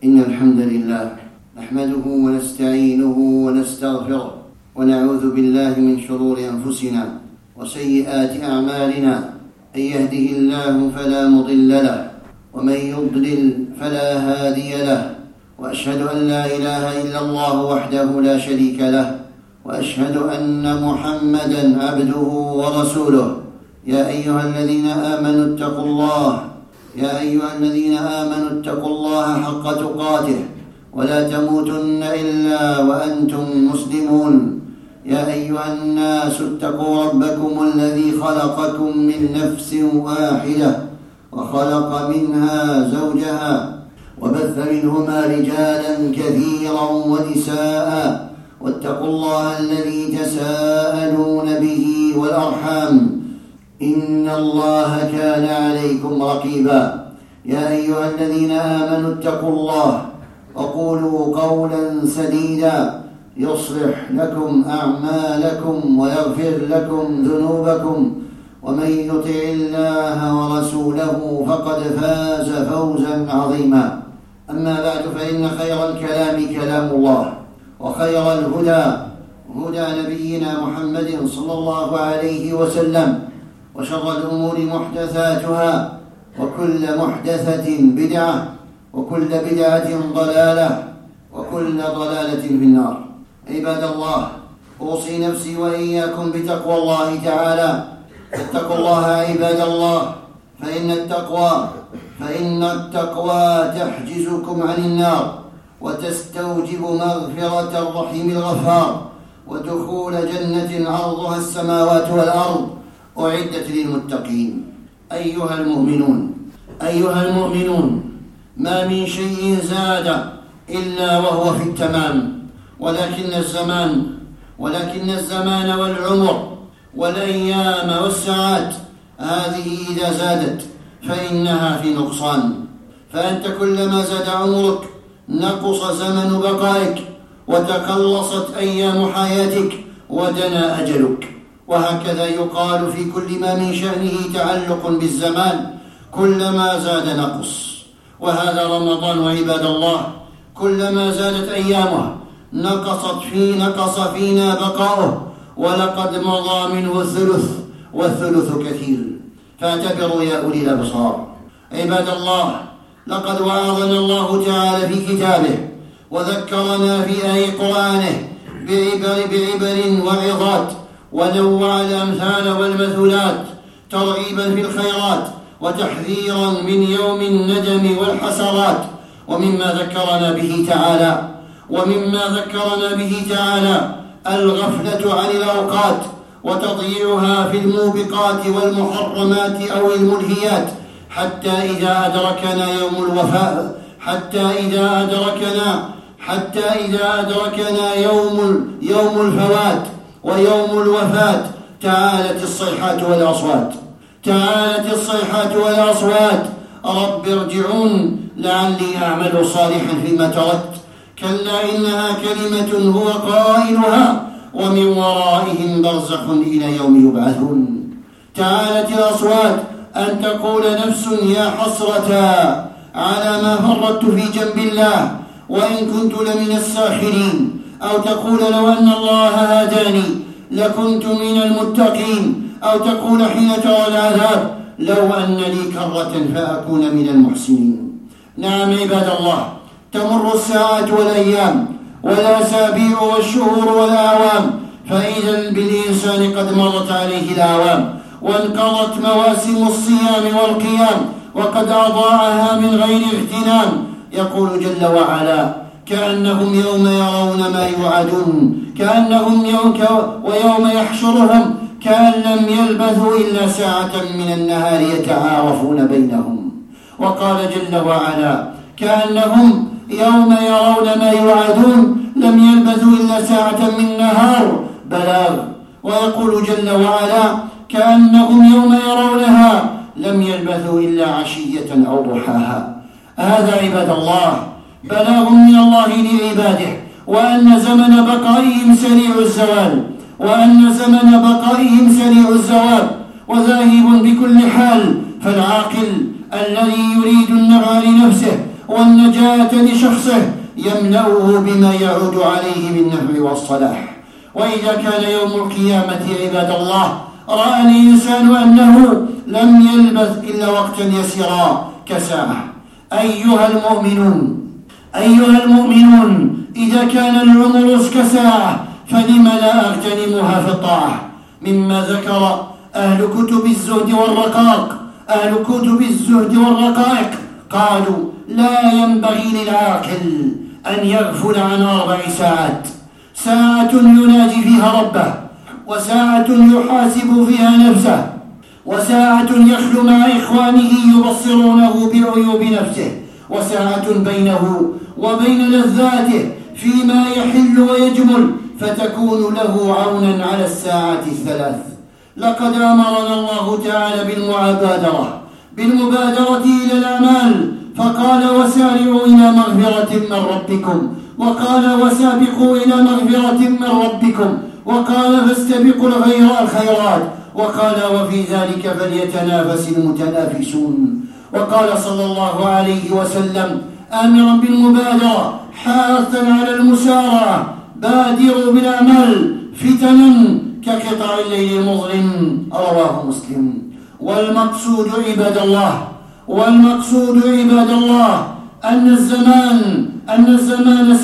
إن الحمد لله نحمده ونستعينه ونستغفره ونعوذ بالله من شرور أنفسنا وسيئات أعمالنا. من يهده الله فلا مضل له ومن يضلل فلا هادي له، وأشهد أن لا إله إلا الله وحده لا شريك له، وأشهد أن محمدا عبده ورسوله. يا أيها الذين آمنوا اتقوا الله حق تقاته ولا تموتن إلا وأنتم مسلمون. يا أيها الناس اتقوا ربكم الذي خلقكم من نفس واحدة وخلق منها زوجها وبث منهما رجالا كثيرا ونساء، واتقوا الله الذي تساءلون به والأرحام، إن الله كان عليكم رقيبا. يا أيها الذين آمنوا اتقوا الله وقولوا قولا سديدا يصلح لكم أعمالكم ويغفر لكم ذنوبكم، ومن يطع الله ورسوله فقد فاز فوزا عظيما. أما بعد، فإن خير الكلام كلام الله، وخير الهدى هدى نبينا محمد صلى الله عليه وسلم، وشر الأمور محدثاتها، وكل محدثة بدعة، وكل بدعة ضلالة، وكل ضلالة في النار. عباد الله، أوصي نفسي وإياكم بتقوى الله تعالى. اتقوا الله عباد الله، فإن التقوى تحجزكم عن النار، وتستوجب مغفرة الرحيم الغفار، ودخول جنة عرضها السماوات والأرض أعدت للمتقين. أيها المؤمنون، ما من شيء زاد إلا وهو في التمام، ولكن الزمان والعمر والأيام والساعات هذه إذا زادت فإنها في نقصان. فأنت كلما زاد عمرك نقص زمن بقائك، وتقلصت أيام حياتك، ودنا أجلك. وهكذا يقال في كل ما من شأنه تعلق بالزمان، كلما زاد نقص. وهذا رمضان عباد الله، كلما زادت أيامه نقص فينا بقاؤه، ولقد مضى منه الثلث، والثلث كثير. فاعتبروا يا أولي الأبصار. عباد الله، لقد وعظنا الله تعالى في كتابه، وذكرنا في آي قرآنه بعبر وعظات، ونوع الأمثال والمثلات ترغيبا في الخيرات، وتحذيرا من يوم الندم والحسرات. ومما ذكرنا به تعالى الغفلة عن الأوقات، وتضييعها في الموبقات والمحرمات أو الملهيات، حتى إذا أدركنا يوم الفوات ويوم الوفاة تعالت الصيحات والأصوات رب ارجعون لعلي أعمل صالحا فيما تركت، كلا إنها كلمة هو قائلها ومن ورائهم برزخ إلى يوم يبعثون. تعالت الأصوات أن تقول نفس يا حسرة على ما فرطت في جنب الله وإن كنت لمن الساخرين، أو تقول لو أن الله هداني لكنت من المتقين، أو تقول حين ترى العذاب لو أن لي كرة فأكون من المحسنين. نعم عباد الله، تمر الساعات والأيام والأسابيع والشهور والأعوام، فإذا بالإنسان قد مرت عليه الأعوام، وانقضت مواسم الصيام والقيام، وقد أضاعها من غير اغتنام. يقول جل وعلا: كأنهم يوم يرون ما يوعدون، ويوم يحشرهم كأن لم يلبثوا إلا ساعة من النهار يتعارفون بينهم. وقال جل وعلا: كأنهم يوم يرون ما يوعدون لم يلبثوا إلا ساعة من النهار بلاغ. ويقول جل وعلا: كأنهم يوم يرونها لم يلبثوا إلا عشية أو ضحاها. هذا عباد الله بلاغ من الله لعباده، وأن زمن بقائهم سريع الزوال وذاهب بكل حال. فالعاقل الذي يريد النفع لنفسه والنجاة لشخصه يملأه بما يعود عليه بالنفع والصلاح. وإذا كان يوم القيامة عباد الله رأى الإنسان أنه لم يلبث إلا وقتا يسيرا كساعة. أيها المؤمنون إذا كان العمر كساعة فلم لا أغتنمها في الطاعة؟ مما ذكر أهل كتب الزهد والرقائق قالوا لا ينبغي للعاقل أن يغفل عن 4 ساعات: ساعة يناجي فيها ربه، وساعة يحاسب فيها نفسه، وساعة يخلو مع إخوانه يبصرونه بعيوب نفسه، وساعة بينه وبين لذاته فيما يحل ويجمل فتكون له عونا على الساعات 3. لقد أمرنا الله تعالى بالمبادرة إلى الأعمال، فقال: وسارعوا إلى مغفرة من ربكم، وقال: وسابقوا إلى مغفرة من ربكم، وقال: فاستبقوا الخيرات، وقال: وفي ذلك فليتنافس المتنافسون. وقال صلى الله عليه وسلم آمرا بالمبادرة حاثا على المسارعة: بادروا بالأعمال فتنا كقطع الليل المظلم. رواه مسلم. والمقصود عباد الله أن الزمان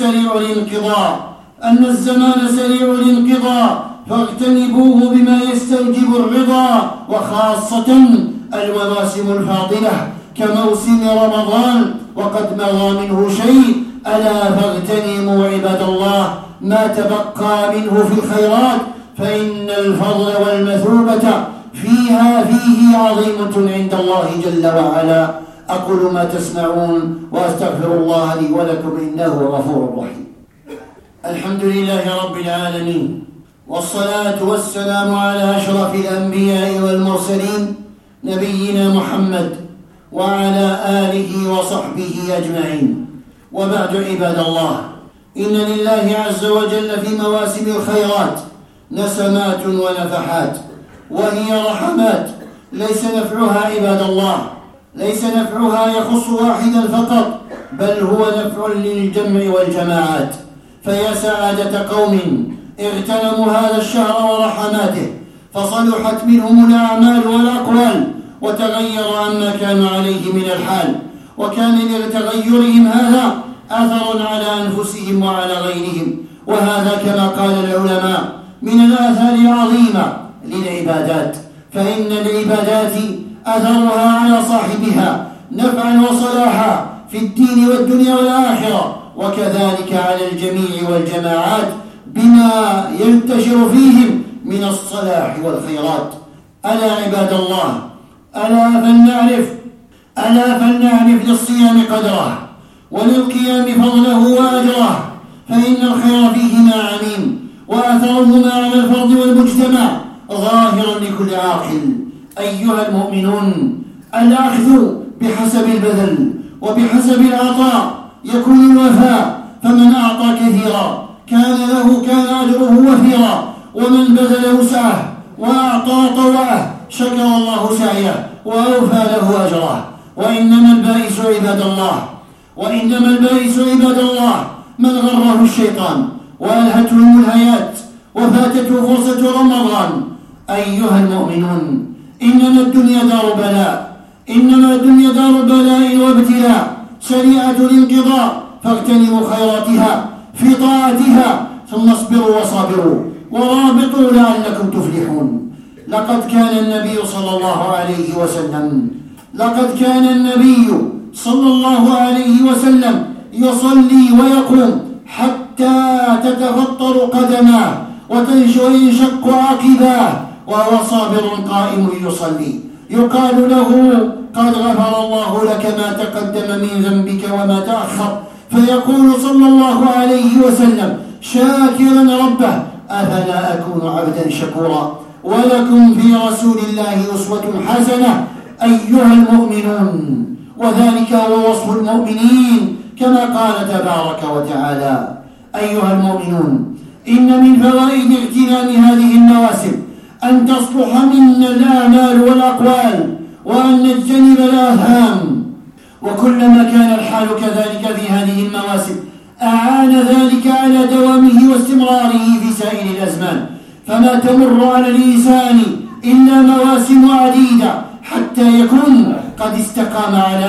سريع الانقضاء، فاغتنبوه بما يستوجب الرضا، وخاصة المواسم الفاضلة كموسم رمضان وقد مضى منه شيء. ألا فاغتنموا عباد الله ما تبقى منه في الخيرات، فإن الفضل والمثوبة فيه عظيمة عند الله جل وعلا. أقول ما تسمعون وأستغفر الله لي ولكم إنه غفور رحيم. الحمد لله رب العالمين، والصلاة والسلام على أشرف الأنبياء والمرسلين نبينا محمد وعلى آله وصحبه أجمعين. وبعد عباد الله، إن لله عز وجل في مواسم الخيرات نسمات ونفحات، وهي رحمات ليس نفعها عباد الله يخص واحدا فقط، بل هو نفع للجمع والجماعات. فيا سعادة قوم اغتنموا هذا الشهر ورحماته، فصلحت منهم الأعمال والأقوال، وتغير عما كانوا عليه من الحال، وكان لتغيرهم هذا أثر على أنفسهم وعلى غيرهم. وهذا كما قال العلماء من الآثار العظيمة للعبادات، فإن العبادات أثرها على صاحبها نفعا وصلاحا في الدين والدنيا والآخرة، وكذلك على الجميع والجماعات بما ينتشر فيهم من الصلاح والخيرات. ألا عباد الله، ألا فلنعرف للصيام قدره، وللقيام فضله وأجره، فإن الخير فيهما عميم، وأثرهما على الفرد والمجتمع ظاهر لكل عاقل. أيها المؤمنون، الأخذ بحسب البذل وبحسب العطاء يكون الوفاء، فمن أعطى كثيرا كان أجره وفيرا، ومن بذل وسعه وأعطى طوعه شكر الله سعيه وأوفى له أجره. وإنما البائس عباد الله من غره الشيطان وألهته الملهيات وفاتته فرصة رمضان. أيها المؤمنون، إنما الدنيا دار بلاء وابتلاء سريعة الانقضاء، فاغتنموا خيراتها في طاعتها، ثم اصبروا وصابروا ورابطوا لعلكم تفلحون. لقد كان النبي صلى الله عليه وسلم يصلي ويقوم حتى تتفطر قدماه وينشق عقباه، وهو صابر قائم يصلي، يقال له: قد غفر الله لك ما تقدم من ذنبك وما تأخر، فيقول صلى الله عليه وسلم شاكرا ربه: أفلا أكون عبدا شكورا. ولكم في رسول الله أسوة حسنة أيها المؤمنون، وذلك هو وصف المؤمنين كما قال تبارك وتعالى. أيها المؤمنون، إن من فوائد اغتنام هذه المواسم أن تصلح منا الأعمال والأقوال، وأن نجتنب الآثام، وكلما كان الحال كذلك في هذه المواسم أعان ذلك على دوامه واستمراره في سائر الأزمان، فما تمر على الإنسان إلا مواسم عديدة حتى يكون قد استقام على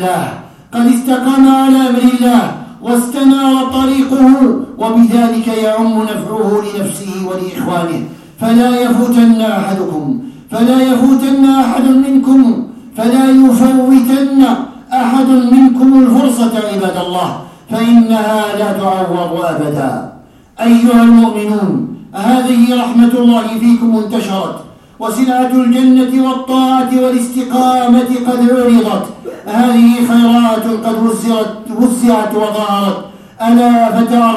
أمر الله واستنار طريقه، وبذلك يعم نفعه لنفسه ولإخوانه. فلا يفوتن أحد منكم الفرصة عباد الله، فإنها لا تعوض أبدا. أيها المؤمنون، هذه رحمة الله فيكم انتشرت، وسلعة الجنة والطاعة والاستقامة قد عرضت، هذه خيرات قد وزعت وظهرت، ألا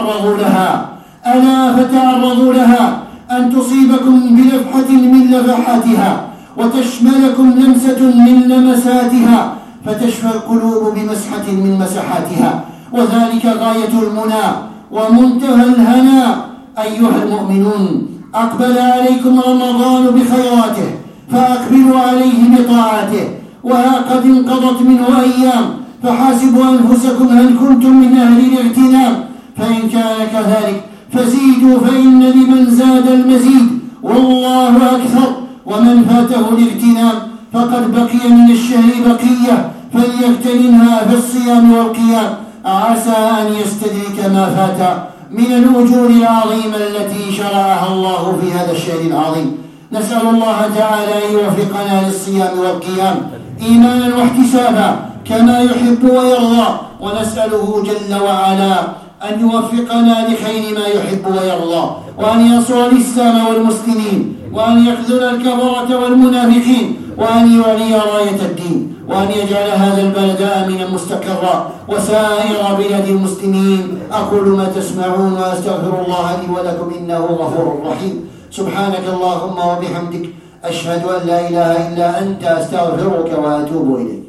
فتعرضوا لها أن تصيبكم بلفحة من لفحاتها، وتشملكم لمسة من لمساتها، فتشفى القلوب بمسحة من مسحاتها، وذلك غاية المنى ومنتهى الهنا. أيها المؤمنون، أقبل عليكم رمضان بخيراته، فأقبلوا عليه بطاعته، وها قد انقضت منه أيام، فحاسبوا أنفسكم هل كنتم من أهل الاغتنام، فإن كان كذلك فزيدوا، فإن لمن زاد المزيد والله أكثر. ومن فاته الاغتنام فقد بقي من الشهر بقية، فليغتنمها في الصيام والقيام، عسى أن يستدرك ما فات من الأجور العظيمة التي شرعها الله في هذا الشهر العظيم. نسأل الله تعالى أن يوفقنا للصيام والقيام إيمانا واحتسابا كما يحب ويرضى، ونسأله جل وعلا أن يوفقنا لخير ما يحب ويرضى، وأن ينصر الإسلام والمسلمين، وأن يخذل الكفرة والمنافقين، وأن يعلي راية الدين، وأن يجعل هذا البلد آمنا مستقرا وسائر بلاد المسلمين. أقول ما تسمعون وأستغفر الله لي ولكم إنه غفور رحيم. سبحانك اللهم وبحمدك، أشهد أن لا إله إلا أنت، أستغفرك وأتوب إليك.